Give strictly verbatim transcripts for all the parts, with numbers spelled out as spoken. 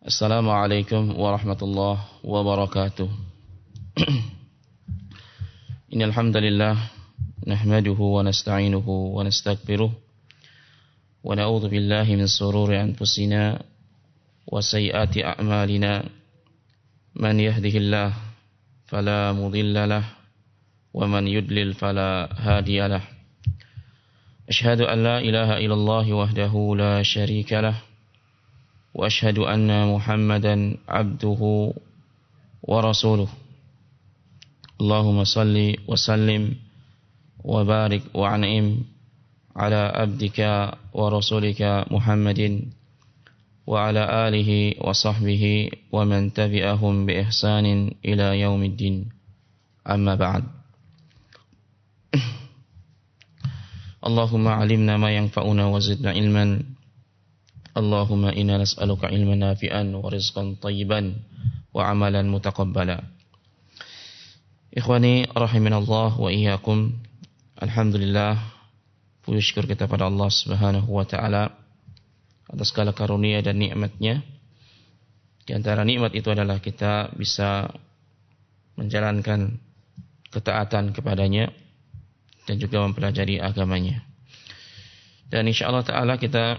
Assalamualaikum warahmatullahi wabarakatuh. Innal hamdalillah nahmaduhu wa nasta'inuhu wa nastaghfiruh wa na'udzu billahi min shururi anfusina wa sayyiati a'malina. Man yahdihillahu fala mudilla lahu wa man yudlil fala hadiya lahu. Asyhadu an la ilaha illallah wahdahu la syarika lahu wa asyhadu anna Muhammadan abduhu wa rasuluh. Allahumma salli wa sallim wa barik wa an'im ala abdika wa rasulika Muhammadin wa ala alihi wa sahbihi wa man tabi'ahum bi ihsanin ila yaumiddin. Amma ba'd. Allahumma alimna ma yanfa'una wa zidna ilman. Allahumma inna nas'aluka ilman nafi'an wa rizqan thayyiban wa amalan mutaqabbala. Ikhwani rahimanallah wa iyyakum. Alhamdulillah, puji syukur kita pada Allah Subhanahu wa taala atas segala karunia dan nikmat-Nya. Di antara nikmat itu adalah kita bisa menjalankan ketaatan kepadanya dan juga mempelajari agamanya. Dan insyaallah taala kita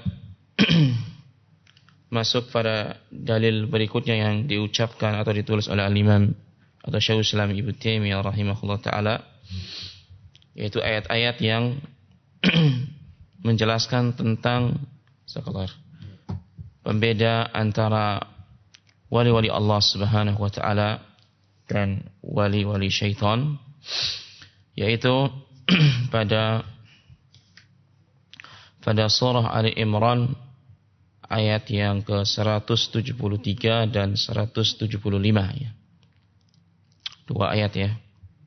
masuk pada dalil berikutnya yang diucapkan atau ditulis oleh al-Imam atau Syekhul Islam Ibnu Taimiyah rahimahullah taala, yaitu ayat-ayat yang menjelaskan tentang sekalar pembeda antara wali-wali Allah Subhanahu wa taala dan wali-wali syaitan, yaitu pada pada surah Ali Imran ayat yang ke seratus tujuh puluh tiga dan seratus tujuh puluh lima ya. Dua ayat ya.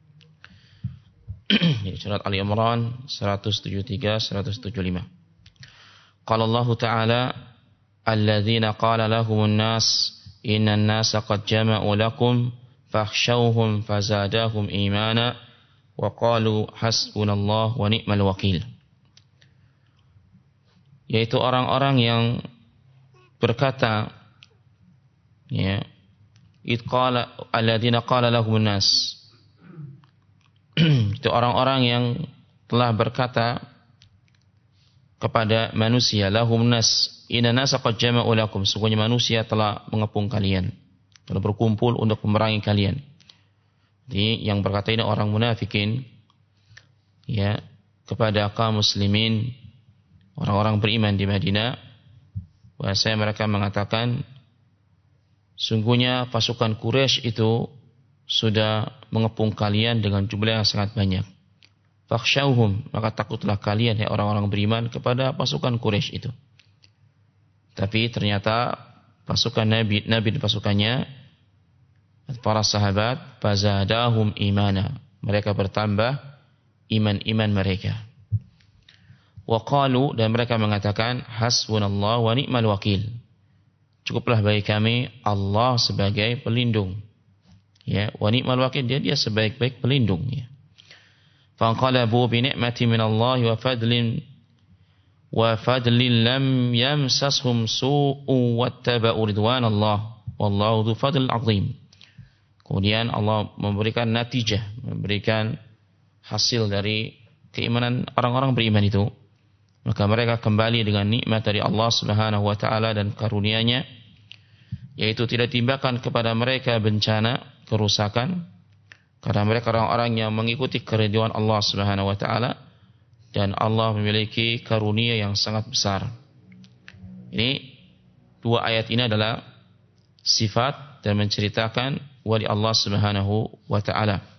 Jadi surat Ali Imran seratus tujuh puluh tiga seratus tujuh puluh lima. Qala Allah Ta'ala alladzina qala lahumun nas innan nasa qad jama'u lakum fakhshawhum fazadahum imana wa qalu hasbunallahu wa ni'mal wakil. Yaitu orang-orang yang berkata, ya, id qala alladzina qala lahumun nas, itu orang-orang yang telah berkata kepada manusia, lahum nas inna nasa qad jama'u lakum, sesungguhnya manusia telah mengepung kalian, telah berkumpul untuk memerangi kalian. Jadi yang berkata ini orang munafikin, ya, kepada kaum muslimin, orang-orang beriman di Madinah. Bahasanya mereka mengatakan, sungguhnya pasukan Quraisy itu sudah mengepung kalian dengan jumlah yang sangat banyak. Fakhshawhum, maka takutlah kalian, ya orang-orang beriman, kepada pasukan Quraisy itu. Tapi ternyata pasukan Nabi, Nabi dan pasukannya, para sahabat, fazadahum imana, mereka bertambah iman-iman mereka. Wa qalu, dan mereka mengatakan, hasbunallah wa ni'mal wakil, cukuplah bagi kami Allah sebagai pelindung, ya, wa ni'mal wakil, dia dia sebaik-baik pelindung, ya. Fanqalabu bi ni'mati minallahi wa fadlin wa fadlin lam yamsashum su'u wattaba'u ridwanallah wallahu dzu fadlil 'azim. Kemudian Allah memberikan natijah, memberikan hasil dari keimanan orang-orang beriman itu. Maka mereka kembali dengan nikmat dari Allah Subhanahu wa taala dan karunia-Nya, yaitu tidak timpakan kepada mereka bencana, kerusakan, karena mereka orang-orang yang mengikuti keridhaan Allah Subhanahu wa taala, dan Allah memiliki karunia yang sangat besar. Ini dua ayat ini adalah sifat dan menceritakan wali Allah Subhanahu wa taala.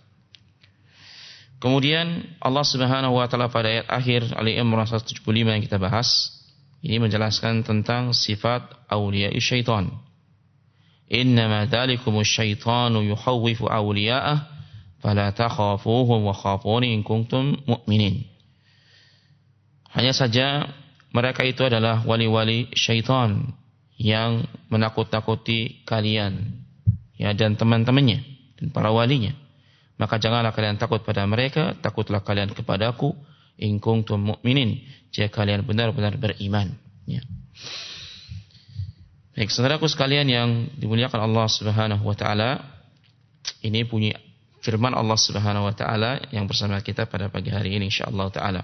Kemudian Allah Subhanahu wa taala pada ayat akhir Ali Imran seratus tujuh puluh lima yang kita bahas, ini menjelaskan tentang sifat auliya syaitan. Innama dzalikumus syaitanu yukhawwifu awliya'ah fala takhafuhum wa khafuni in kuntum mu'minin. Hanya saja mereka itu adalah wali-wali syaitan yang menakut-nakuti kalian, ya, dan teman-temannya dan para walinya. Maka janganlah kalian takut pada mereka, takutlah kalian kepadaku, in kuntum mu'minin, jika kalian benar-benar beriman. Ya. Baik, saudaraku sekalian yang dimuliakan Allah Subhanahu wa taala, ini bunyi firman Allah Subhanahu wa taala yang bersama kita pada pagi hari ini insyaallah taala.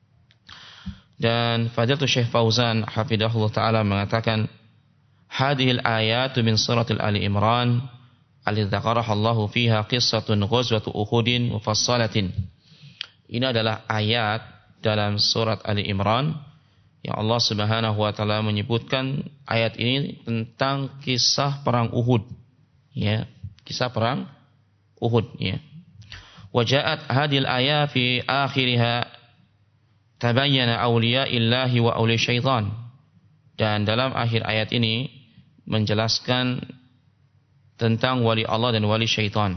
Dan Fadilatul Syekh Fauzan hafidhahullah taala mengatakan, hadhil ayatu min suratil Ali Imran allati dzakaraha Allahu fiha qissatun ghazwatu Uhudin mufassalatin. Ini adalah ayat dalam surat Ali Imran yang Allah Subhanahu wa taala menyebutkan ayat ini tentang kisah perang Uhud. Ya, kisah perang Uhud, ya. Wa ja'at hadhil ayat fi akhiriha tabayyana awliya'illahi wa awliya syaitan. Dan dalam akhir ayat ini menjelaskan tentang wali Allah dan wali syaitan.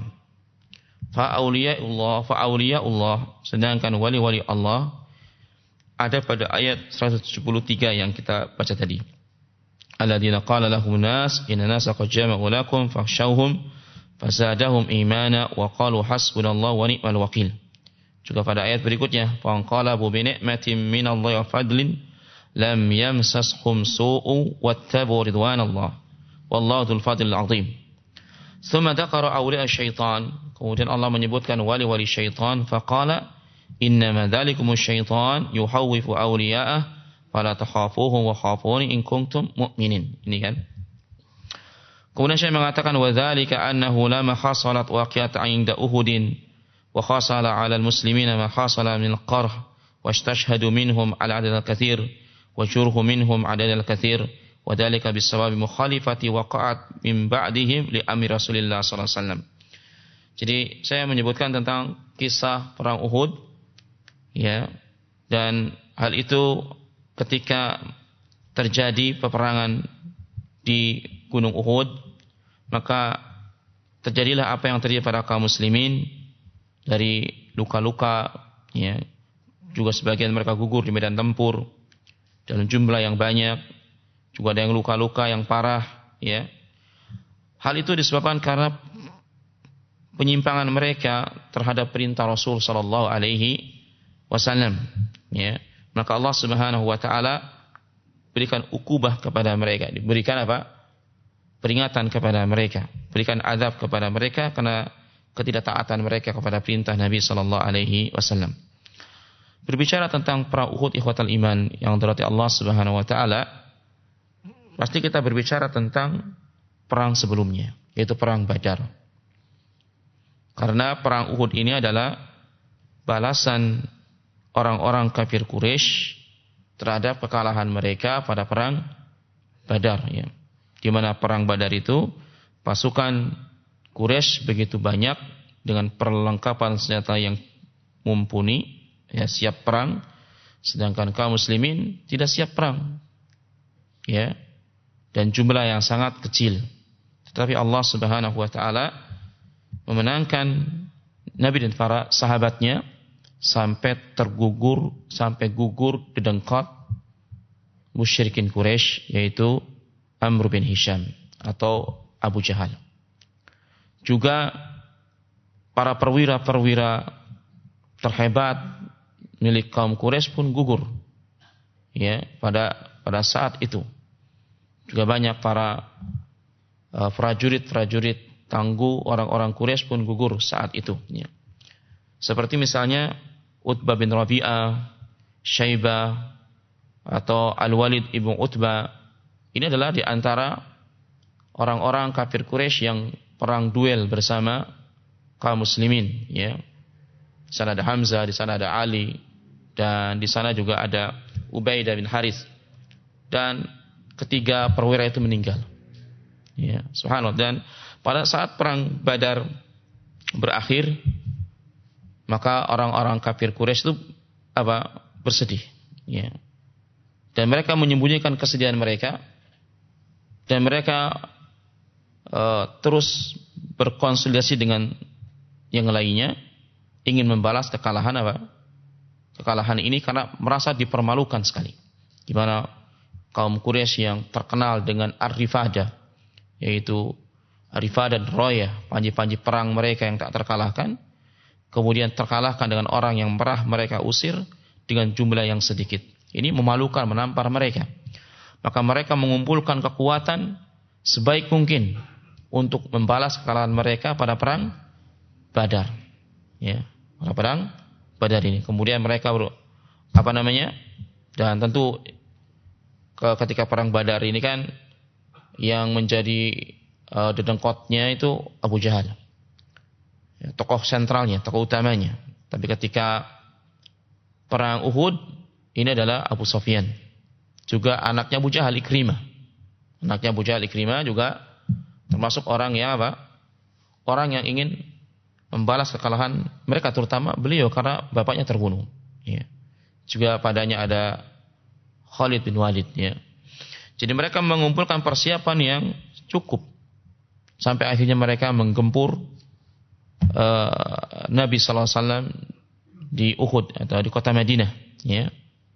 Fa awliya'ullah fa awliya'ullah, sedangkan wali-wali Allah ada pada ayat seratus tujuh puluh tiga yang kita baca tadi. Alladzina qala lahumun nas inna nasa qad jama'u lakum fakhshawhum fazadahum imana wa qalu hasbunallahu wa ni'mal wakil. Juga pada ayat berikutnya, fanqalabu bi ni'matin minallahi wa fadlin lam yamsashum su'u wattabu ridwanallah wallahu dzul fadlil 'azim. Tsumma dzakara awliya syaitan, kemudian Allah menyebutkan wali-wali syaitan, faqala innama dzalikumus syaitan yuhawwifu awliya'ah fala takhafuhum wa khafuni in kuntum mu'minin. Ini kan. Kemudian saya mengatakan wa dzalika annahu lama khasalat waqi'at 'inda Uhudin wa khasala 'ala al-muslimina ma khasala min al-qarh wa istashhadu minhum 'ala 'adad al-katsir wa jurhu minhum 'adad al-katsir wa dzalika bisababi mukhalifati waqa'at min ba'dihim li amri Rasulillah sallallahu alaihi wasallam. Jadi saya menyebutkan tentang kisah perang Uhud, ya, dan hal itu ketika terjadi peperangan di Gunung Uhud, maka terjadilah apa yang terjadi pada kaum muslimin dari luka-luka, ya, juga sebagian mereka gugur di medan tempur dalam jumlah yang banyak, juga ada yang luka-luka yang parah, ya. Hal itu disebabkan karena penyimpangan mereka terhadap perintah Rasul sallallahu alaihi wasallam, ya. Maka Allah Subhanahu wa taala berikan ukubah kepada mereka, diberikan apa? Peringatan kepada mereka, berikan azab kepada mereka karena ketidaktaatan mereka kepada perintah Nabi sallallahu alaihi wasallam. Berbicara tentang perang Uhud ikhwatal iman yang dirahmati Allah Subhanahu wa taala, pasti kita berbicara tentang perang sebelumnya, yaitu perang Badar. Karena perang Uhud ini adalah balasan orang-orang kafir Quraisy terhadap kekalahan mereka pada perang Badar, ya. Di mana perang Badar itu pasukan Quraisy begitu banyak dengan perlengkapan senjata yang mumpuni, ya, siap perang, sedangkan kaum muslimin tidak siap perang, ya, dan jumlah yang sangat kecil. Tetapi Allah Subhanahu wa taala memenangkan Nabi dan para sahabatnya sampai tergugur, sampai gugur dedengkot musyrikin Quraisy, yaitu Amr bin Hisham atau Abu Jahal. Juga para perwira-perwira terhebat milik kaum Quraisy pun gugur, ya, pada pada saat itu. Juga banyak para uh, prajurit-prajurit tangguh orang-orang Quraisy pun gugur saat itu, ya. Seperti misalnya Utbah bin Rabi'ah, Syaibah atau Al-Walid ibn Utbah. Ini adalah di antara orang-orang kafir Quraisy yang perang duel bersama kaum muslimin, ya. Di sana ada Hamzah, di sana ada Ali, dan di sana juga ada Ubaidah bin Harith. Dan ketiga perwira itu meninggal. Ya, subhanallah. Dan pada saat perang Badar berakhir, maka orang-orang kafir Quraisy itu apa? Bersedih, ya. Dan mereka menyembunyikan kesedihan mereka, dan mereka uh, terus berkonsolidasi dengan yang lainnya, ingin membalas kekalahan apa? Kekalahan ini karena merasa dipermalukan sekali. Di mana kaum Quraisy yang terkenal dengan ar-rifadah, yaitu ar-rifadah dan royah, panji-panji perang mereka yang tak terkalahkan, kemudian terkalahkan dengan orang yang merah mereka usir dengan jumlah yang sedikit. Ini memalukan, menampar mereka. Maka mereka mengumpulkan kekuatan sebaik mungkin untuk membalas kekalahan mereka pada perang Badar. Ya, pada perang Badar ini. Kemudian mereka ber, apa namanya? Dan tentu ketika perang Badar ini kan yang menjadi uh, dedengkotnya itu Abu Jahal. Ya, tokoh sentralnya, tokoh utamanya. Tapi ketika perang Uhud ini adalah Abu Sufyan. Juga anaknya Abu Jahal, Ikrimah. Anaknya Abu Jahal, Ikrimah juga termasuk orang yang apa? Orang yang ingin membalas kekalahan mereka, terutama beliau karena bapaknya terbunuh. Ya. Juga padanya ada Khalid bin Walid. Ya. Jadi mereka mengumpulkan persiapan yang cukup sampai akhirnya mereka menggempur uh, Nabi Sallallahu Alaihi Wasallam di Uhud atau di kota Madinah. Ya.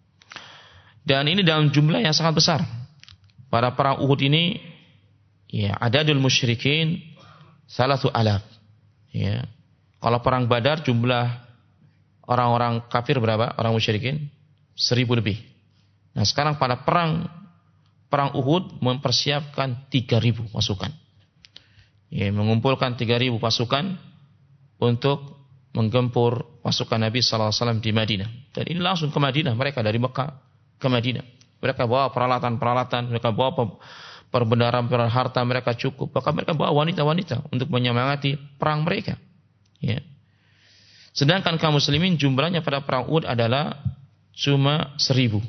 Dan ini dalam jumlah yang sangat besar. Pada perang Uhud ini, ya, adadul musyrikin salatu alaf. Ya. Kalau perang Badar jumlah orang-orang kafir berapa? Orang musyrikin seribu lebih. Nah sekarang pada perang perang Uhud mempersiapkan tiga ribu pasukan. Ya, mengumpulkan tiga ribu pasukan untuk menggempur pasukan Nabi Sallallahu Alaihi Wasallam di Madinah. Dan ini langsung ke Madinah, mereka dari Mekah ke Madinah. Mereka bawa peralatan-peralatan, mereka bawa perbendaharaan, harta mereka cukup. Bahkan mereka bawa wanita-wanita untuk menyemangati perang mereka. Ya. Sedangkan kaum muslimin jumlahnya pada perang Uhud adalah cuma seribu.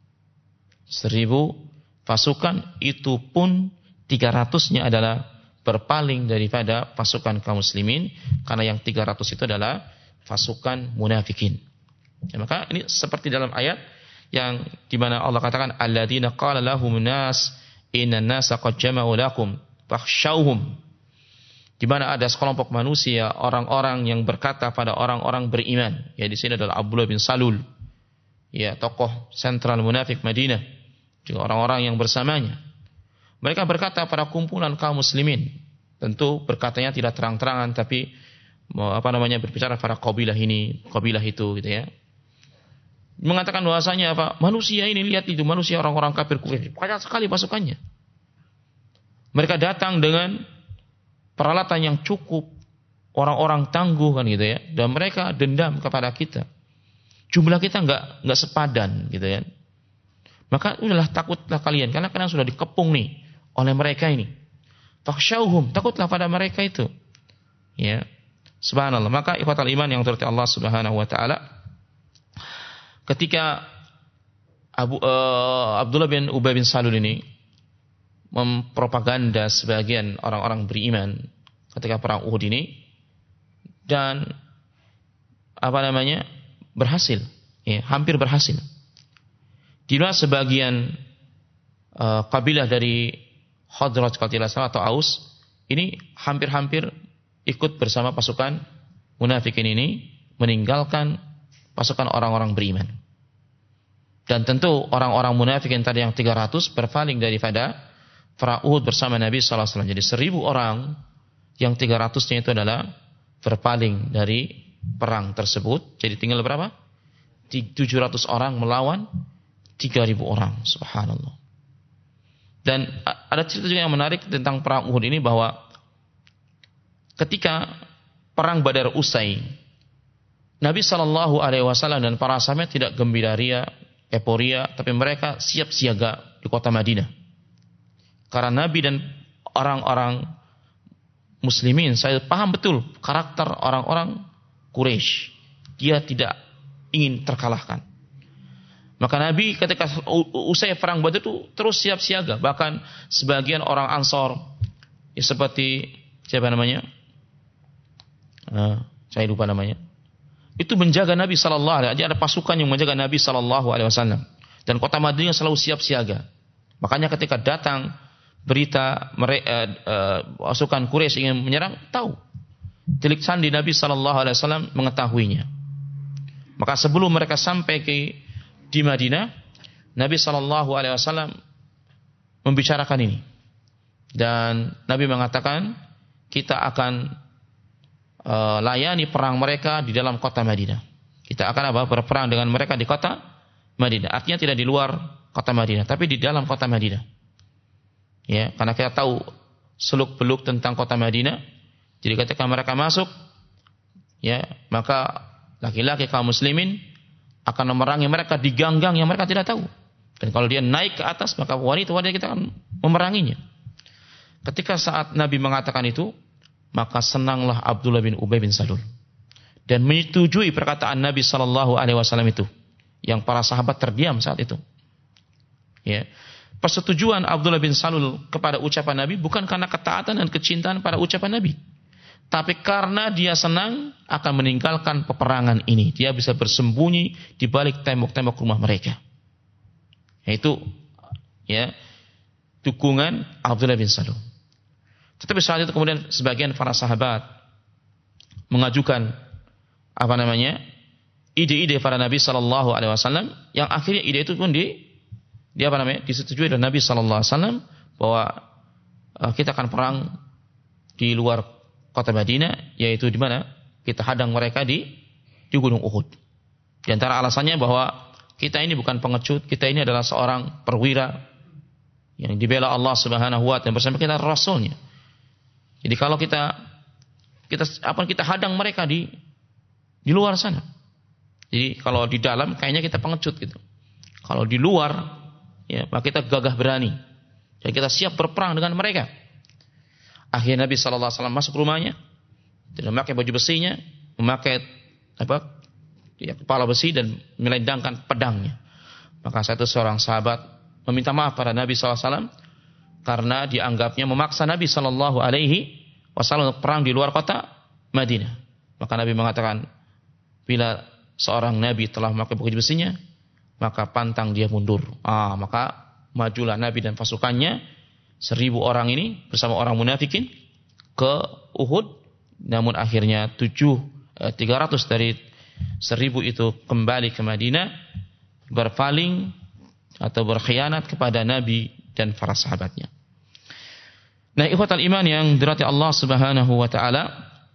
Seribu pasukan, itu pun tiga ratusnya adalah berpaling daripada pasukan kaum muslimin, karena yang tiga ratus itu adalah pasukan munafikin. Ya, maka ini seperti dalam ayat yang di mana Allah katakan alladzina qala lahumun nas innan nasa qad jama'u lakum fakhshawhum. Di mana ada sekelompok manusia, orang-orang yang berkata pada orang-orang beriman. Ya, di sini adalah Abdullah bin Salul. Ya, tokoh sentral munafik Madinah. Juga orang-orang yang bersamanya. Mereka berkata pada kumpulan kaum muslimin. Tentu berkatanya tidak terang-terangan, tapi apa namanya berbicara pada kabilah ini, kabilah itu, gitu ya. Mengatakan bahwasanya apa? Manusia ini, lihat itu, manusia orang-orang kafir Quraisy. Banyak sekali pasukannya. Mereka datang dengan peralatan yang cukup, orang-orang tangguh kan gitu ya. Dan mereka dendam kepada kita. Jumlah kita enggak enggak sepadan gitu ya. Maka udahlah, takutlah kalian, karena kalian sudah dikepung nih oleh mereka ini. Fakhshawhum, takutlah pada mereka itu. Ya. Subhanallah. Maka ikhwatal iman yang dirahmati Allah Subhanahu wa taala, ketika Abu uh, Abdullah bin Ubay bin Salul ini mempropaganda sebagian orang-orang beriman ketika perang Uhud ini, dan apa namanya? berhasil, ya, hampir berhasil. Di mana sebagian uh, kabilah dari Khadraj kalau tidak salah atau Aus ini hampir-hampir ikut bersama pasukan munafikin ini meninggalkan pasukan orang-orang beriman. Dan tentu orang-orang munafikin tadi yang tiga ratus berpaling daripada perang Uhud bersama Nabi sallallahu alaihi wasallam. Jadi seribu orang yang tiga ratusnya itu adalah berpaling dari perang tersebut. Jadi tinggal berapa? tujuh ratus orang melawan tiga ribu orang. Subhanallah. Dan ada cerita juga yang menarik tentang perang Uhud ini, bahwa ketika perang Badar usai, Nabi sallallahu alaihi wasallam dan para sahabat tidak gembira ria, euforia, tapi mereka siap siaga di kota Madinah. Karena Nabi dan orang-orang muslimin, saya paham betul karakter orang-orang Quraisy. Dia tidak ingin terkalahkan. Maka Nabi ketika usai perang Badar itu terus siap siaga. Bahkan sebagian orang Ansor, ya seperti siapa namanya? Uh, saya lupa namanya. Itu menjaga Nabi sallallahu alaihi wasallam. Ada pasukan yang menjaga Nabi sallallahu alaihi wasallam. Dan kota Madinah selalu siap siaga. Makanya ketika datang berita mereka, uh, uh, pasukan Quraisy ingin menyerang, tahu. Tilik sandi Nabi sallallahu alaihi wasallam mengetahuinya. Maka sebelum mereka sampai ke di Madinah, Nabi sallallahu alaihi wasallam membicarakan ini. Dan Nabi mengatakan, kita akan uh, layani perang mereka di dalam kota Madinah. Kita akan apa? Berperang dengan mereka di kota Madinah. Artinya tidak di luar kota Madinah, tapi di dalam kota Madinah. Ya, karena kita tahu seluk-beluk tentang kota Madinah. Jadi ketika mereka masuk, ya, maka laki-laki kaum muslimin akan memerangi mereka di gang-gang yang mereka tidak tahu. Dan kalau dia naik ke atas, maka wanita-wanita kita akan memeranginya. Ketika saat Nabi mengatakan itu, maka senanglah Abdullah bin Ubay bin Salul dan menyetujui perkataan Nabi Shallallahu Alaihi Wasallam itu, yang para sahabat terdiam saat itu. Ya, persetujuan Abdullah bin Salul kepada ucapan Nabi bukan karena ketaatan dan kecintaan pada ucapan Nabi, tapi karena dia senang akan meninggalkan peperangan ini. Dia bisa bersembunyi di balik tembok-tembok rumah mereka. Yaitu, ya, dukungan Abdullah bin Salul. Tetapi saat itu kemudian sebagian para sahabat mengajukan apa namanya ide-ide para Nabi Sallallahu Alaihi Wasallam, yang akhirnya ide itu pun di, di apa namanya disetujui oleh Nabi Sallallahu Alaihi Wasallam bahwa uh, kita akan perang di luar kota Madinah, yaitu di mana kita hadang mereka di di Gunung Uhud. Di antara alasannya bahwa kita ini bukan pengecut, kita ini adalah seorang perwira yang dibela Allah Subhanahu wa taala bersama kita Rasulnya. Jadi kalau kita kita apa kita hadang mereka di di luar sana. Jadi kalau di dalam kayaknya kita pengecut gitu. Kalau di luar, ya, maka kita gagah berani dan kita siap berperang dengan mereka. Akhirnya Nabi Sallallahu Alaihi Wasallam masuk rumahnya dan memakai baju besinya, memakai apa, ya, kepala besi dan melendangkan pedangnya. Maka satu seorang sahabat meminta maaf pada Nabi Sallallahu Alaihi Wasallam karena dianggapnya memaksa Nabi Sallallahu Alaihi Wasallam untuk perang di luar kota Madinah. Maka Nabi mengatakan, bila seorang Nabi telah memakai baju besinya, maka pantang dia mundur. Ah, maka majulah Nabi dan pasukannya seribu orang ini bersama orang munafikin ke Uhud. Namun akhirnya tujuh tiga ratus dari seribu itu kembali ke Madinah, berpaling atau berkhianat kepada Nabi dan para sahabatnya. Nah, ikhwatal iman yang dirahmati Allah Subhanahu wa taala,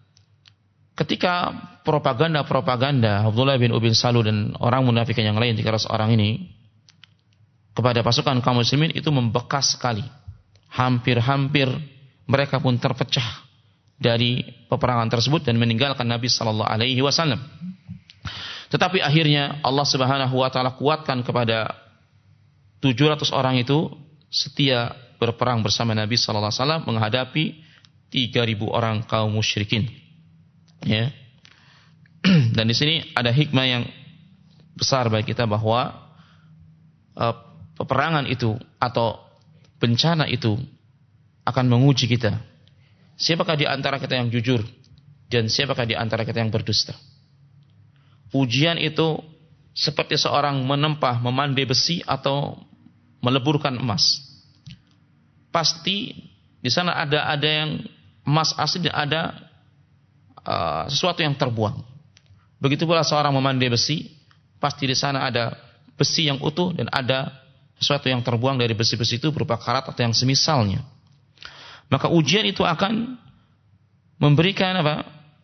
ketika propaganda-propaganda Abdullah bin Ubay bin Salul dan orang munafikin yang lain tiga ratus orang ini kepada pasukan kaum muslimin itu membekas sekali. Hampir-hampir mereka pun terpecah dari peperangan tersebut dan meninggalkan Nabi sallallahu alaihi wasallam. Tetapi akhirnya Allah Subhanahu wa taala kuatkan kepada tujuh ratus orang itu setia berperang bersama Nabi sallallahu alaihi wasallam menghadapi tiga ribu orang kaum musyrikin. Ya. Dan di sini ada hikmah yang besar bagi kita bahwa uh, peperangan itu atau bencana itu akan menguji kita. Siapakah di antara kita yang jujur dan siapakah di antara kita yang berdusta? Ujian itu seperti seorang menempah, memandai besi atau meleburkan emas. Pasti di sana ada ada yang emas asli dan ada uh, sesuatu yang terbuang. Begitu pula seorang memandai besi, pasti di sana ada besi yang utuh dan ada sesuatu yang terbuang dari besi-besi itu berupa karat atau yang semisalnya. Maka ujian itu akan memberikan apa?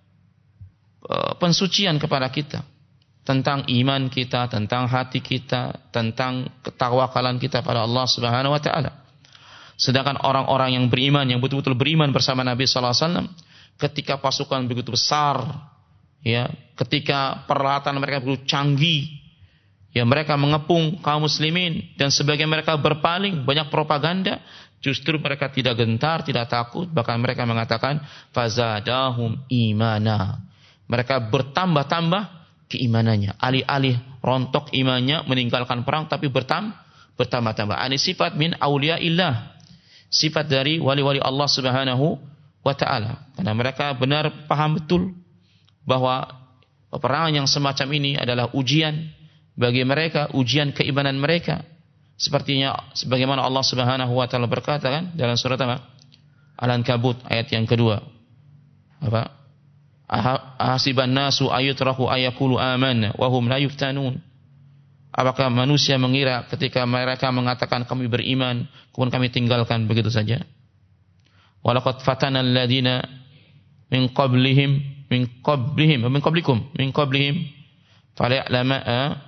Uh, pensucian kepada kita tentang iman kita, tentang hati kita, tentang ketawakalan kita pada Allah Subhanahu wa taala. Sedangkan orang-orang yang beriman, yang betul-betul beriman bersama Nabi sallallahu alaihi wasallam, ketika pasukan begitu besar, ya, ketika peralatan mereka begitu canggih, ya, mereka mengepung kaum muslimin dan sebagian mereka berpaling, banyak propaganda, justru mereka tidak gentar, tidak takut, bahkan mereka mengatakan fazadahum imana. Mereka bertambah-tambah keimanannya, alih-alih rontok imannya meninggalkan perang tapi bertam bertambah-tambah. Ini sifat min auliyaillah, sifat dari wali-wali Allah Subhanahu wa taala. Karena mereka benar paham betul bahwa peperangan yang semacam ini adalah ujian bagi mereka, ujian keimanan mereka. Sepertinya sebagaimana Allah Subhanahu wa taala berkata kan dalam surat apa? Al-Ankabut ayat yang kedua. Apa? Ahasiban nasu ayutraku ayakulu amanna wa hum la yuftanun. Apakah manusia mengira ketika mereka mengatakan kami beriman, kemudian kami tinggalkan begitu saja? Walaqad fatana alladziina min qablihim min qablihim min qablikum min qablihim falya'lama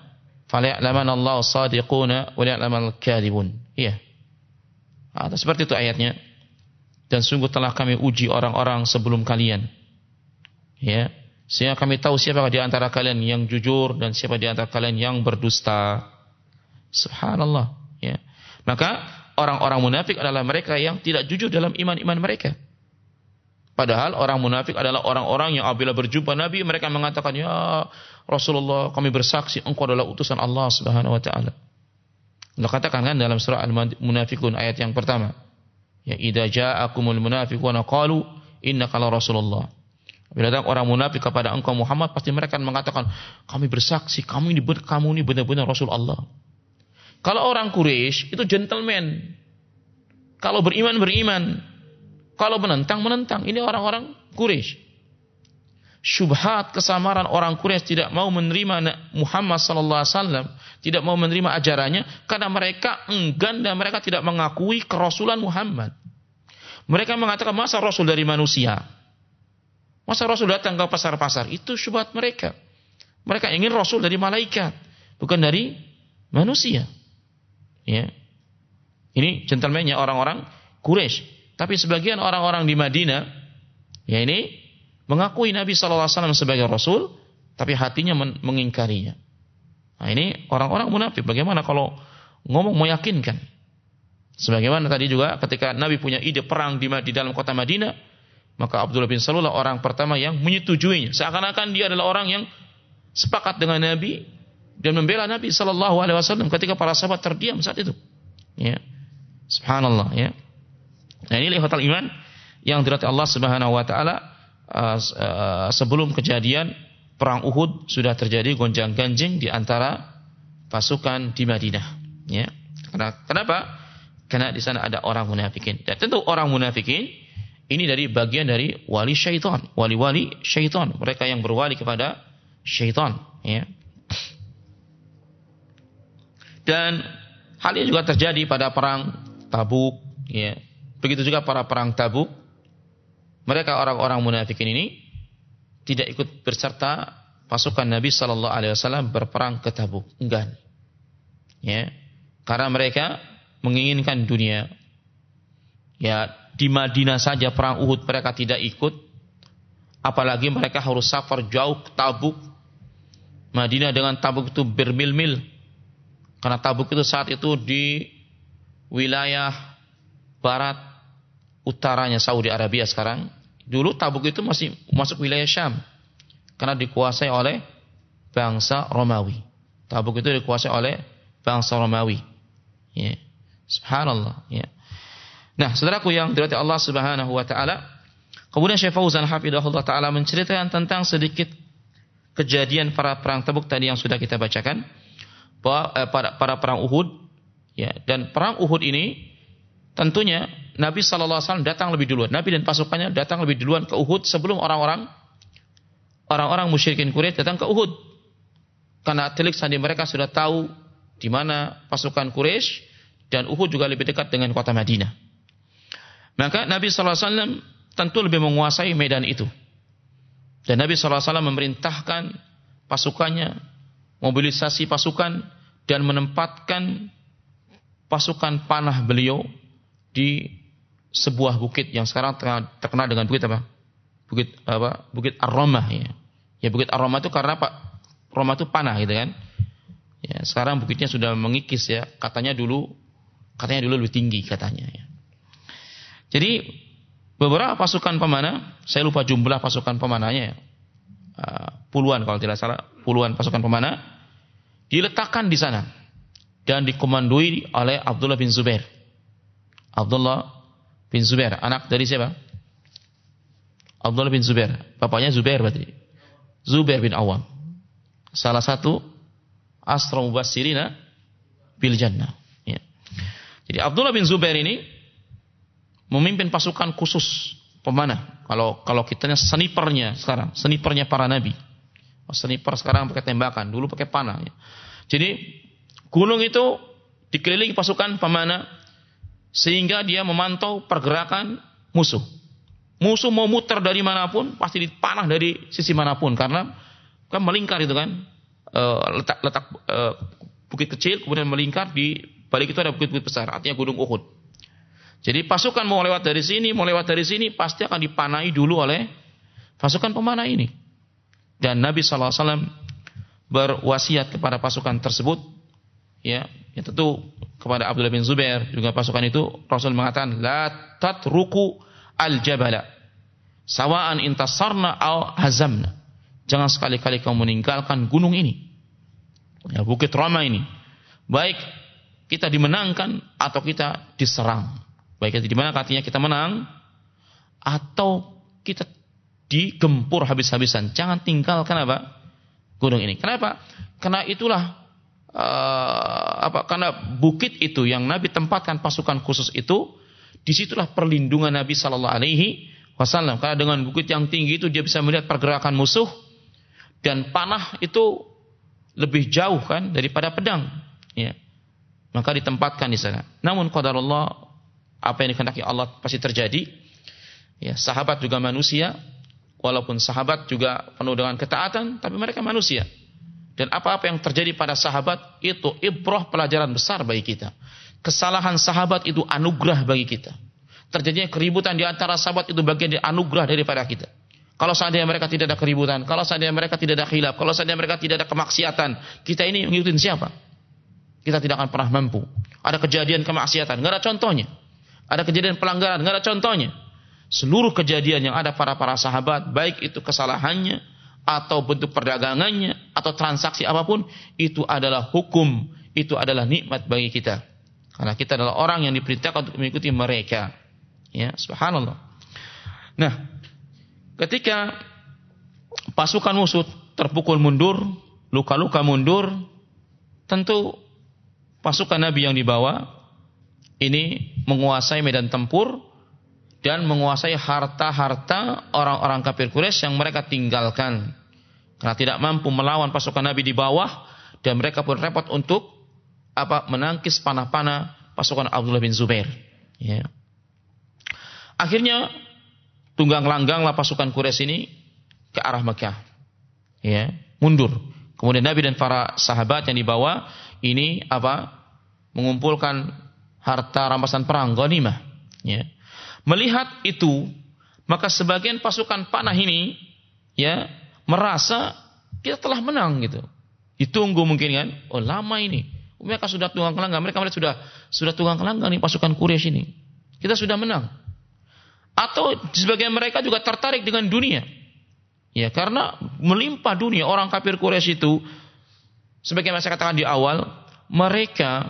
Falya'lamanna Allahu as-shadiquna wa liya'lamanal kadhibun. Iya. Nah, seperti itu ayatnya. Dan sungguh telah kami uji orang-orang sebelum kalian. Ya, sehingga kami tahu siapa di antara kalian yang jujur dan siapa di antara kalian yang berdusta. Subhanallah, ya. Maka orang-orang munafik adalah mereka yang tidak jujur dalam iman-iman mereka. Padahal orang munafik adalah orang-orang yang apabila berjumpa Nabi mereka mengatakan, "Ya Rasulullah, kami bersaksi engkau adalah utusan Allah Subhanahu wa taala." Allah katakan kan dalam surah Al-Munafiqun ayat yang pertama, ya idza ja'akumul munafiquna qalu innaka la rasulullah. Bila datang orang munafik kepada engkau Muhammad, pasti mereka akan mengatakan, "Kami bersaksi, kamu ini kamu ini benar-benar Rasul Allah." Kalau orang Quraisy itu gentleman. Kalau beriman beriman. Kalau menentang, menentang. Ini orang-orang Quraisy. Syubhat, kesamaran orang Quraisy tidak mau menerima Muhammad sallallahu alaihi wasallam, tidak mau menerima ajarannya karena mereka enggan dan mereka tidak mengakui kerasulan Muhammad. Mereka mengatakan, masa Rasul dari manusia? Masa Rasul datang ke pasar-pasar? Itu syubhat mereka. Mereka ingin Rasul dari malaikat, bukan dari manusia. Ya. Ini gentlemannya orang-orang Quraisy. Tapi sebagian orang-orang di Madinah, ya ini mengakui Nabi sallallahu alaihi wasallam sebagai Rasul, tapi hatinya mengingkarinya. Nah ini orang-orang munafik. Bagaimana kalau ngomong meyakinkan? Sebagaimana tadi juga ketika Nabi punya ide perang di, di dalam kota Madinah, maka Abdullah bin Salul orang pertama yang menyetujuinya. Seakan-akan dia adalah orang yang sepakat dengan Nabi dan membela Nabi sallallahu alaihi wasallam ketika para sahabat terdiam saat itu. Ya. Subhanallah, ya. Nah ini lihatal iman yang dirahmati Allah Subhanahu wa taala, uh, uh, sebelum kejadian perang Uhud sudah terjadi gonjang-ganjing di antara pasukan di Madinah, ya. Kenapa? Karena di sana ada orang munafikin. Dan tentu orang munafikin ini dari bagian dari wali syaitan, wali-wali syaitan, mereka yang berwali kepada syaitan, ya. Dan hal ini juga terjadi pada perang Tabuk, ya. Begitu juga para perang Tabuk, mereka orang-orang munafikin ini tidak ikut berserta pasukan Nabi sallallahu alaihi wasallam berperang ke Tabuk, enggan. Ya, karena mereka menginginkan dunia. Ya, di Madinah saja perang Uhud mereka tidak ikut, apalagi mereka harus safar jauh ke Tabuk. Madinah dengan Tabuk itu bermil-mil. Karena Tabuk itu saat itu di wilayah barat utaranya Saudi Arabia sekarang. Dulu Tabuk itu masih masuk wilayah Syam karena dikuasai oleh bangsa Romawi. Tabuk itu dikuasai oleh bangsa Romawi. Ya. Subhanallah, ya. Nah, saudaraku yang dirahmati Allah Subhanahu wa taala, kemudian Syekh Fauzan hafizahullah taala menceritakan tentang sedikit kejadian para perang Tabuk tadi yang sudah kita bacakan, bahwa eh, pada para perang Uhud, ya, dan perang Uhud ini tentunya Nabi sallallahu alaihi wasallam datang lebih duluan. Nabi dan pasukannya datang lebih duluan ke Uhud sebelum orang-orang orang-orang musyrikin Quraisy datang ke Uhud. Karena telik sandi mereka sudah tahu di mana pasukan Quraisy dan Uhud juga lebih dekat dengan kota Madinah. Maka Nabi sallallahu alaihi wasallam tentu lebih menguasai medan itu. Dan Nabi sallallahu alaihi wasallam memerintahkan pasukannya mobilisasi pasukan dan menempatkan pasukan panah beliau di sebuah bukit yang sekarang terkenal dengan bukit apa? Bukit apa? Bukit Ar-Ramah, ya. Ya bukit Ar-Ramah itu karena Pak Ramah itu panah gitu kan. Ya, sekarang bukitnya sudah mengikis ya. Katanya dulu katanya dulu lebih tinggi katanya ya. Jadi beberapa pasukan pemanah, saya lupa jumlah pasukan pemanahnya ya. Uh, puluhan kalau tidak salah, puluhan pasukan pemanah diletakkan di sana dan dikomandoi oleh Abdullah bin Zubair. Abdullah bin Zubair, anak dari siapa? Abdullah bin Zubair, bapaknya Zubair berarti. Zubair bin Awam. Salah satu asra mubasyirina bil jannah. Ya. Jadi Abdullah bin Zubair ini memimpin pasukan khusus pemanah. Kalau kalau kitanya snipernya sekarang, snipernya para nabi. Oh, sniper sekarang pakai tembakan, dulu pakai panah. Ya. Jadi gunung itu dikelilingi pasukan pemanah sehingga dia memantau pergerakan musuh. Musuh mau muter dari manapun pasti dipanah dari sisi manapun karena kan melingkar itu kan uh, letak letak uh, bukit kecil kemudian melingkar, di balik itu ada bukit-bukit besar, artinya gunung Uhud. Jadi pasukan mau lewat dari sini, mau lewat dari sini pasti akan dipanai dulu oleh pasukan pemanah ini. Dan Nabi sallallahu alaihi wasallam berwasiat kepada pasukan tersebut, ya, ya tentu kepada Abdullah bin Zubair juga pasukan itu Rasul mengatakan la tatruku al-jabala sawa'an intasarna aw hazamna. Jangan sekali-kali kamu meninggalkan gunung ini. Ya, Bukit Rama ini. Baik kita dimenangkan atau kita diserang. Baik kita dimenangkan artinya kita menang atau kita digempur habis-habisan. Jangan tinggalkan apa? Gunung ini. Kenapa? Karena itulah uh, apa? Karena bukit itu yang Nabi tempatkan pasukan khusus itu, disitulah perlindungan Nabi sallallahu alaihi wasallam. Karena dengan bukit yang tinggi itu dia bisa melihat pergerakan musuh, dan panah itu lebih jauh kan daripada pedang, ya. Maka ditempatkan di sana. Namun qadarullah, apa yang dikehendaki Allah pasti terjadi. Ya, sahabat juga manusia, walaupun sahabat juga penuh dengan ketaatan, tapi mereka manusia. Dan apa-apa yang terjadi pada sahabat itu ibrah, pelajaran besar bagi kita. Kesalahan sahabat itu anugerah bagi kita. Terjadinya keributan di antara sahabat itu bagian dari anugerah daripada kita. Kalau seandainya mereka tidak ada keributan, kalau seandainya mereka tidak ada khilaf, kalau seandainya mereka tidak ada kemaksiatan, kita ini ngikutin siapa? Kita tidak akan pernah mampu. Ada kejadian kemaksiatan, nggak ada contohnya. Ada kejadian pelanggaran, nggak ada contohnya. Seluruh kejadian yang ada para para sahabat, baik itu kesalahannya atau bentuk perdagangannya atau transaksi apapun, itu adalah hukum, itu adalah nikmat bagi kita. Karena kita adalah orang yang diperintahkan untuk mengikuti mereka. Ya, subhanallah. Nah, ketika pasukan musuh terpukul mundur, luka-luka mundur, tentu pasukan Nabi yang dibawa ini menguasai medan tempur dan menguasai harta-harta orang-orang kafir Quraisy yang mereka tinggalkan. Karena tidak mampu melawan pasukan Nabi di bawah, dan mereka pun repot untuk apa menangkis panah-panah pasukan Abdullah bin Zubair. Ya. Akhirnya tunggang langganglah pasukan Quraisy ini ke arah Mekah. Ya, mundur. Kemudian Nabi dan para sahabat yang dibawa ini apa? Mengumpulkan harta rampasan perang, ghanimah. Ya. Melihat itu, maka sebagian pasukan panah ini ya merasa kita telah menang gitu. Ditunggu mungkin kan? Oh, lama ini. Mereka sudah tunggang kelanggang, mereka mereka sudah sudah tunggang kelanggang nih pasukan Quraisy ini. Kita sudah menang. Atau sebagian mereka juga tertarik dengan dunia. Ya, karena melimpah dunia orang kafir Quraisy itu, sebagaimana saya katakan di awal, mereka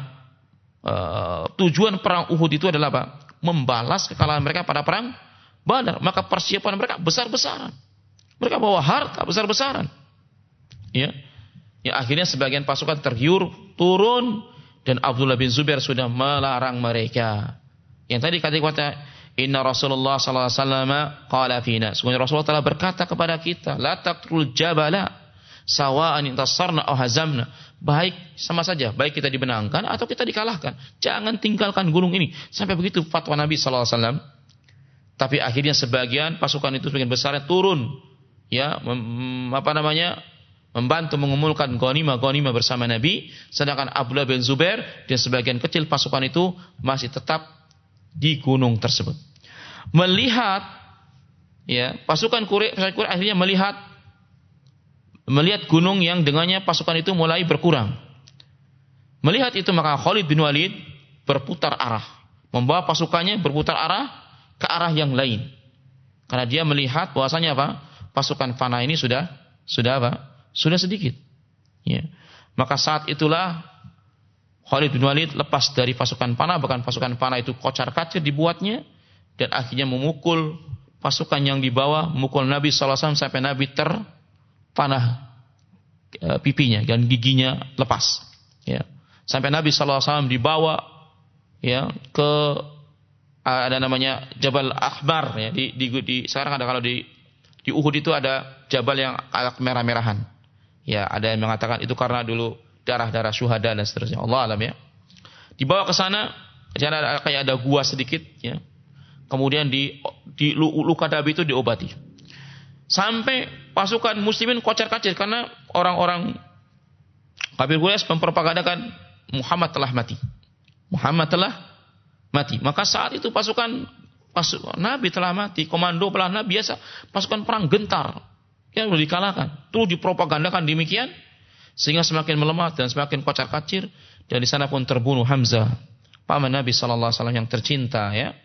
uh, tujuan perang Uhud itu adalah apa? Membalas kekalahan mereka pada perang Badar. Maka persiapan mereka besar-besaran. Mereka bawa harta besar-besaran. Ya. Ya, akhirnya sebagian pasukan tergiur turun, dan Abdullah bin Zubair sudah melarang mereka. Yang tadi kata-kata Inna Rasulullah sallallahu alaihi wasallam qala fina. Sungguh Rasulullah telah berkata kepada kita, la taqtul jabala sawa'an intasarna aw hazamna. Baik sama saja, baik kita dimenangkan atau kita dikalahkan. Jangan tinggalkan gunung ini. Sampai begitu fatwa Nabi sallallahu alaihi wasallam. Tapi akhirnya sebagian pasukan itu sebagian besarnya turun, ya, mem, apa namanya? membantu mengumpulkan ghanimah-ghanimah bersama Nabi, sedangkan Abdullah bin Zubair dan sebagian kecil pasukan itu masih tetap di gunung tersebut. Melihat ya, pasukan Quraisy akhirnya melihat melihat gunung yang dengannya pasukan itu mulai berkurang. Melihat itu maka Khalid bin Walid berputar arah, membawa pasukannya berputar arah ke arah yang lain. Karena dia melihat bahwasanya apa? Pasukan panah ini sudah sudah apa? Sudah sedikit. Ya. Maka saat itulah Khalid bin Walid lepas dari pasukan panah, bahkan pasukan panah itu kocar-kacir dibuatnya, dan akhirnya memukul pasukan yang dibawa, memukul Nabi sallallahu alaihi wasallam sampai Nabi terpanah e, pipinya dan giginya lepas. Ya. Sampai Nabi sallallahu alaihi wasallam dibawa ya ke ada namanya Jabal Akhbar ya, di, di, di sekarang ada kalau di di Uhud itu ada jabal yang agak merah-merahan. Ya, ada yang mengatakan itu karena dulu darah-darah syuhada dan seterusnya. Allah alam ya. Dibawa ke sana, ada kayak ada gua sedikit ya. Kemudian di di luka Nabi itu diobati. Sampai pasukan muslimin kocar-kacir karena orang-orang Kafir Quraisy mempropagandakan Muhammad telah mati. Muhammad telah mati. Maka saat itu pasukan, pasukan Nabi telah mati, komando pelah Nabi biasa, pasukan perang gentar. Yang sudah dikalahkan. Terus dipropagandakan demikian sehingga semakin melemah dan semakin kocar-kacir, dan di sana pun terbunuh Hamzah, paman Nabi sallallahu alaihi wasallam yang tercinta, ya.